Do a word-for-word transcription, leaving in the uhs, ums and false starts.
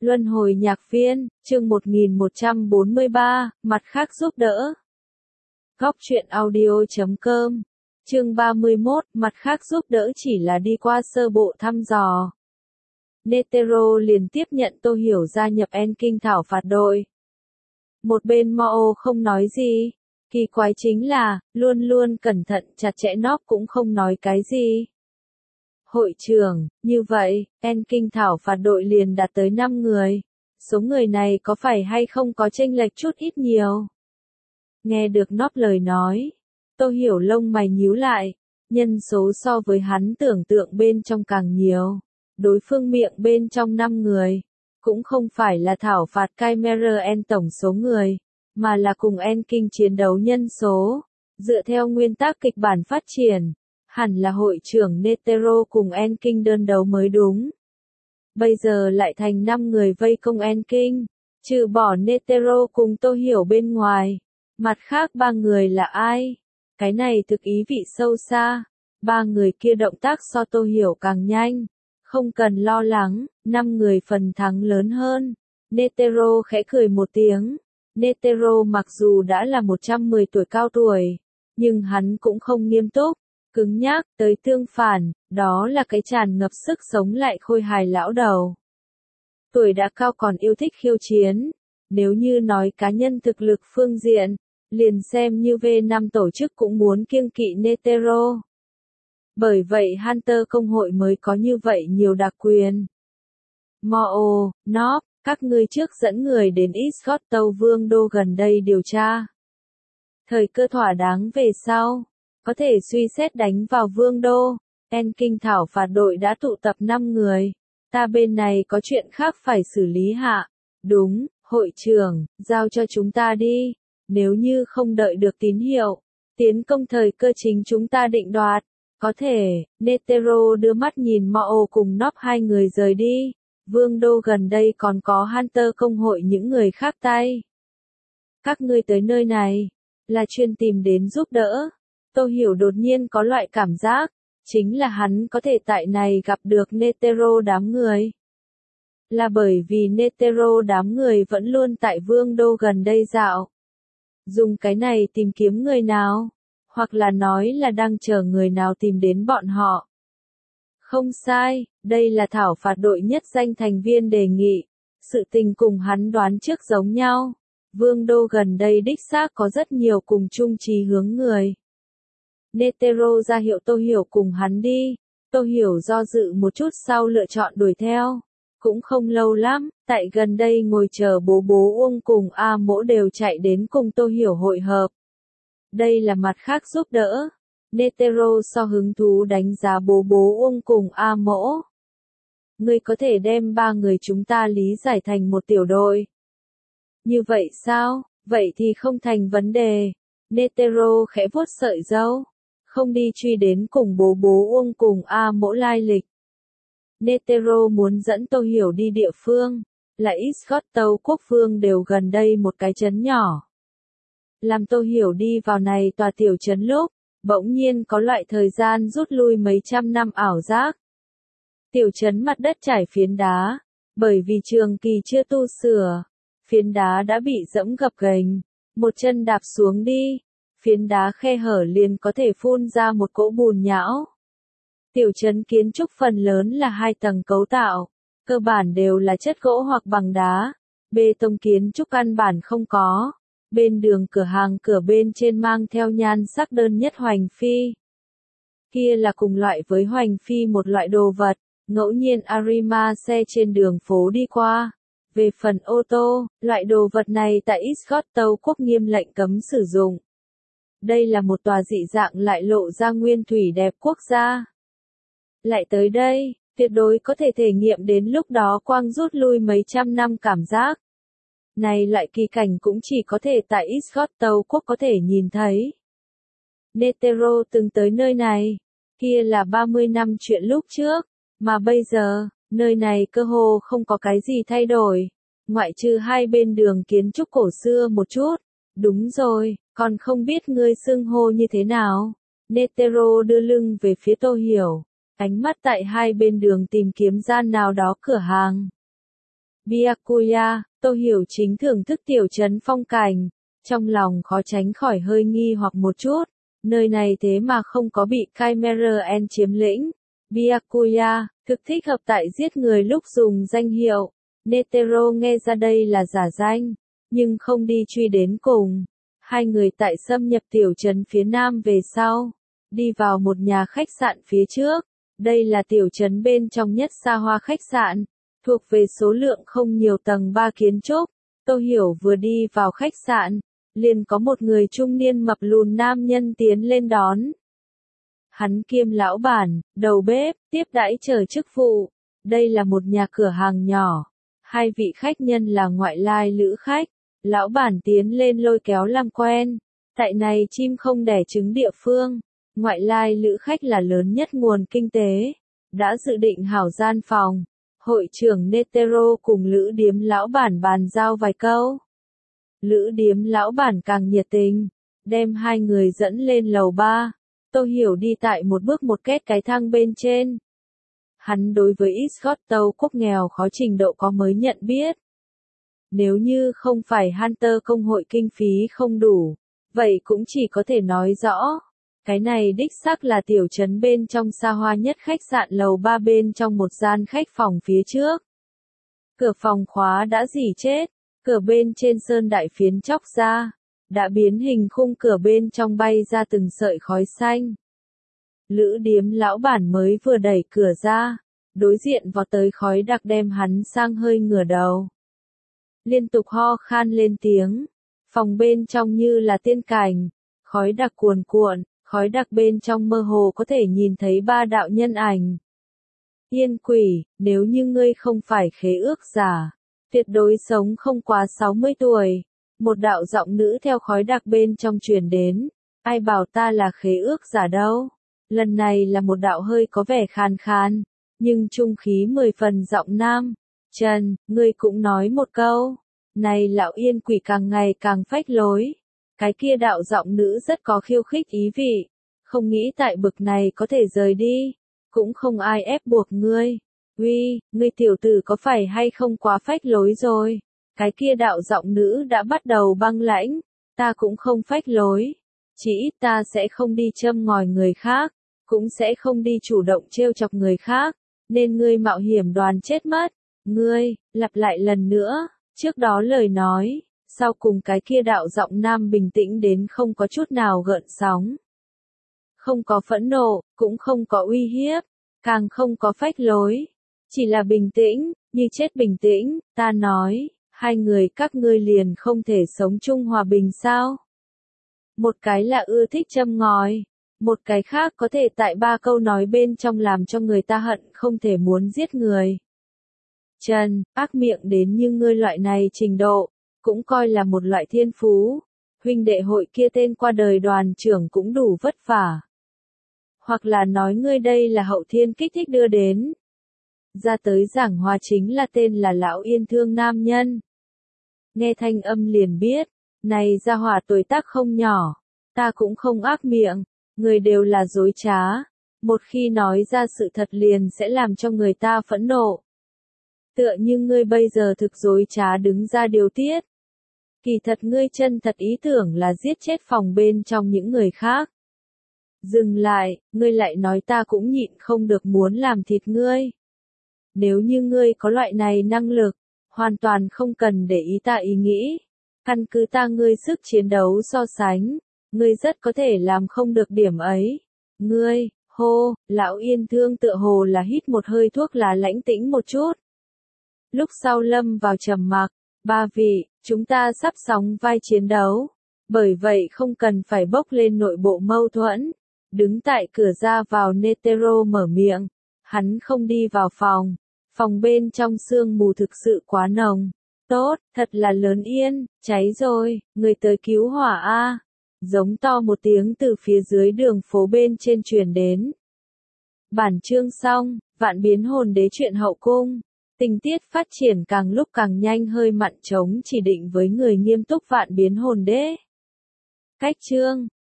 Luân hồi nhạc viên, chương một nghìn một trăm bốn mươi ba, mặt khác giúp đỡ. Góc truyện audio chấm com, chương ba mươi mốt, mặt khác giúp đỡ chỉ là đi qua sơ bộ thăm dò. Netero liền tiếp nhận Tô Hiểu gia nhập En Kinh thảo phạt đội. Một bên Mao không nói gì. Kỳ quái chính là, luôn luôn cẩn thận chặt chẽ Nop cũng không nói cái gì. Hội trưởng, như vậy, En Kinh thảo phạt đội liền đạt tới năm người. Số người này có phải hay không có chênh lệch chút ít nhiều? Nghe được Nop lời nói, Tô Hiểu lông mày nhíu lại, nhân số so với hắn tưởng tượng bên trong càng nhiều. Đối phương miệng bên trong năm người, cũng không phải là thảo phạt Chimera En tổng số người, mà là cùng En Kinh chiến đấu nhân số. Dựa theo nguyên tắc kịch bản phát triển, hẳn là hội trưởng Netero cùng En Kinh đơn đấu mới đúng. Bây giờ lại thành năm người vây công En Kinh, trừ bỏ Netero cùng Tô Hiểu bên ngoài, mặt khác ba người là ai? Cái này thực ý vị sâu xa, ba người kia động tác so Tô Hiểu càng nhanh, không cần lo lắng, năm người phần thắng lớn hơn. Netero khẽ cười một tiếng, Netero mặc dù đã là một trăm mười tuổi cao tuổi, nhưng hắn cũng không nghiêm túc, cứng nhắc, tới tương phản, đó là cái tràn ngập sức sống lại khôi hài lão đầu. Tuổi đã cao còn yêu thích khiêu chiến, nếu như nói cá nhân thực lực phương diện, liền xem như V năm tổ chức cũng muốn kiêng kỵ Netero. Bởi vậy Hunter công hội mới có như vậy nhiều đặc quyền. Mao, Nop, các ngươi trước dẫn người đến Iscot Tâu Vương đô gần đây điều tra. Thời cơ thỏa đáng về sau, có thể suy xét đánh vào Vương đô. En Kinh thảo phạt đội đã tụ tập năm người, ta bên này có chuyện khác phải xử lý hạ. Đúng, hội trưởng, giao cho chúng ta đi, nếu như không đợi được tín hiệu, tiến công thời cơ chính chúng ta định đoạt. Có thể, Netero đưa mắt nhìn Mao cùng Nop hai người rời đi. Vương đô gần đây còn có Hunter công hội những người khác tay. Các ngươi tới nơi này, là chuyên tìm đến giúp đỡ. Tô Hiểu đột nhiên có loại cảm giác, chính là hắn có thể tại này gặp được Netero đám người. Là bởi vì Netero đám người vẫn luôn tại Vương đô gần đây dạo. Dùng cái này tìm kiếm người nào, hoặc là nói là đang chờ người nào tìm đến bọn họ. Không sai, đây là thảo phạt đội nhất danh thành viên đề nghị. Sự tình cùng hắn đoán trước giống nhau. Vương đô gần đây đích xác có rất nhiều cùng chung chí hướng người. Netero ra hiệu Tô Hiểu cùng hắn đi. Tô Hiểu do dự một chút sau lựa chọn đuổi theo. Cũng không lâu lắm, tại gần đây ngồi chờ bố bố Uông cùng A Mỗ đều chạy đến cùng Tô Hiểu hội hợp. Đây là mặt khác giúp đỡ. Netero so hứng thú đánh giá bố bố Uông cùng A Mỗ. Ngươi có thể đem ba người chúng ta lý giải thành một tiểu đội. Như vậy sao? Vậy thì không thành vấn đề. Netero khẽ vuốt sợi râu. Không đi truy đến cùng bố bố Uông cùng A Mỗ lai lịch. Netero muốn dẫn Tô Hiểu đi địa phương, là Iscot Tâu Quốc Vương đều gần đây một cái trấn nhỏ. Làm Tô Hiểu đi vào này tòa tiểu trấn lúc, bỗng nhiên có loại thời gian rút lui mấy trăm năm ảo giác. Tiểu trấn mặt đất trải phiến đá, bởi vì trường kỳ chưa tu sửa, phiến đá đã bị dẫm gập ghềnh, một chân đạp xuống đi, phiến đá khe hở liền có thể phun ra một cỗ bùn nhão. Tiểu trấn kiến trúc phần lớn là hai tầng cấu tạo, cơ bản đều là chất gỗ hoặc bằng đá, bê tông kiến trúc căn bản không có. Bên đường cửa hàng cửa bên trên mang theo nhan sắc đơn nhất hoành phi. Kia là cùng loại với hoành phi một loại đồ vật, ngẫu nhiên Arima xe trên đường phố đi qua. Về phần ô tô, loại đồ vật này tại Iscot Tâu Quốc nghiêm lệnh cấm sử dụng. Đây là một tòa dị dạng lại lộ ra nguyên thủy đẹp quốc gia. Lại tới đây, tuyệt đối có thể thể nghiệm đến lúc đó quang rút lui mấy trăm năm cảm giác. Này loại kỳ cảnh cũng chỉ có thể tại Iscot Tâu Quốc có thể nhìn thấy. Netero từng tới nơi này, kia là ba mươi năm chuyện lúc trước, mà bây giờ, nơi này cơ hồ không có cái gì thay đổi, ngoại trừ hai bên đường kiến trúc cổ xưa một chút. Đúng rồi, còn không biết ngươi xưng hô như thế nào. Netero đưa lưng về phía Tô Hiểu, ánh mắt tại hai bên đường tìm kiếm gian nào đó cửa hàng. Byakuya, Tô Hiểu Chính thưởng thức tiểu trấn phong cảnh, trong lòng khó tránh khỏi hơi nghi hoặc một chút, nơi này thế mà không có bị Chimera chiếm lĩnh. Byakuya, thực thích hợp tại giết người lúc dùng danh hiệu. Netero nghe ra đây là giả danh, nhưng không đi truy đến cùng. Hai người tại xâm nhập tiểu trấn phía nam về sau, đi vào một nhà khách sạn phía trước. Đây là tiểu trấn bên trong nhất xa hoa khách sạn, thuộc về số lượng không nhiều tầng ba kiến trúc. Tô Hiểu vừa đi vào khách sạn, liền có một người trung niên mập lùn nam nhân tiến lên đón. Hắn kiêm lão bản, đầu bếp, tiếp đãi chờ chức vụ. Đây là một nhà cửa hàng nhỏ. Hai vị khách nhân là ngoại lai lữ khách. Lão bản tiến lên lôi kéo làm quen. Tại này chim không đẻ trứng địa phương. Ngoại lai lữ khách là lớn nhất nguồn kinh tế. Đã dự định hảo gian phòng. Hội trưởng Netero cùng lữ điếm lão bản bàn giao vài câu. Lữ điếm lão bản càng nhiệt tình. Đem hai người dẫn lên lầu ba. Tô Hiểu đi tại một bước một két cái thang bên trên. Hắn đối với Scotland quốc nghèo khó trình độ có mới nhận biết. Nếu như không phải Hunter công hội kinh phí không đủ, vậy cũng chỉ có thể nói rõ. Cái này đích xác là tiểu trấn bên trong xa hoa nhất khách sạn lầu ba bên trong một gian khách phòng phía trước. Cửa phòng khóa đã rỉ chết, cửa bên trên sơn đại phiến chóc ra, đã biến hình khung cửa bên trong bay ra từng sợi khói xanh. Lữ điếm lão bản mới vừa đẩy cửa ra, đối diện vọt tới khói đặc đem hắn sang hơi ngửa đầu. Liên tục ho khan lên tiếng, phòng bên trong như là tiên cảnh, khói đặc cuồn cuộn, khói đặc bên trong mơ hồ có thể nhìn thấy ba đạo nhân ảnh. Yên quỷ, nếu như ngươi không phải khế ước giả, tuyệt đối sống không quá sáu mươi tuổi. Một đạo giọng nữ theo khói đặc bên trong truyền đến, ai bảo ta là khế ước giả đâu. Lần này là một đạo hơi có vẻ khàn khàn, nhưng trung khí mười phần giọng nam. Trần, ngươi cũng nói một câu. Này lão yên quỷ càng ngày càng phách lối. Cái kia đạo giọng nữ rất có khiêu khích ý vị. Không nghĩ tại bực này có thể rời đi. Cũng không ai ép buộc ngươi. Uy, ngươi tiểu tử có phải hay không quá phách lối rồi. Cái kia đạo giọng nữ đã bắt đầu băng lãnh. Ta cũng không phách lối. Chỉ ít ta sẽ không đi châm ngòi người khác. Cũng sẽ không đi chủ động trêu chọc người khác. Nên ngươi mạo hiểm đoàn chết mất. Ngươi, lặp lại lần nữa. Trước đó lời nói. Sau cùng cái kia đạo giọng nam bình tĩnh đến không có chút nào gợn sóng. Không có phẫn nộ, cũng không có uy hiếp. Càng không có phách lối. Chỉ là bình tĩnh, như chết bình tĩnh. Ta nói, hai người các ngươi liền không thể sống chung hòa bình sao? Một cái là ưa thích châm ngòi. Một cái khác có thể tại ba câu nói bên trong làm cho người ta hận không thể muốn giết người. Trần, ác miệng đến như ngươi loại này trình độ, cũng coi là một loại thiên phú. Huynh đệ hội kia tên qua đời đoàn trưởng cũng đủ vất vả. Hoặc là nói ngươi đây là hậu thiên kích thích đưa đến. Ra tới giảng hòa chính là tên là lão yên thương nam nhân. Nghe thanh âm liền biết, này gia hỏa tuổi tác không nhỏ, ta cũng không ác miệng, người đều là dối trá. Một khi nói ra sự thật liền sẽ làm cho người ta phẫn nộ. Tựa như ngươi bây giờ thực dối trá đứng ra điều tiết. Kỳ thật ngươi chân thật ý tưởng là giết chết phòng bên trong những người khác. Dừng lại, ngươi lại nói ta cũng nhịn không được muốn làm thịt ngươi. Nếu như ngươi có loại này năng lực, hoàn toàn không cần để ý ta ý nghĩ. Căn cứ ta ngươi sức chiến đấu so sánh, ngươi rất có thể làm không được điểm ấy. Ngươi, hô, lão yên thương tựa hồ là hít một hơi thuốc lá lãnh tĩnh một chút. Lúc sau lâm vào trầm mặc, ba vị, chúng ta sắp sóng vai chiến đấu. Bởi vậy không cần phải bốc lên nội bộ mâu thuẫn. Đứng tại cửa ra vào Netero mở miệng. Hắn không đi vào phòng. Phòng bên trong sương mù thực sự quá nồng. Tốt, thật là lớn yên, cháy rồi, người tới cứu hỏa a. Giống to một tiếng từ phía dưới đường phố bên trên truyền đến. Bản chương xong, vạn biến hồn đế truyện hậu cung. Tình tiết phát triển càng lúc càng nhanh hơi mặn trống chỉ định với người nghiêm túc vạn biến hồn đế. Cách chương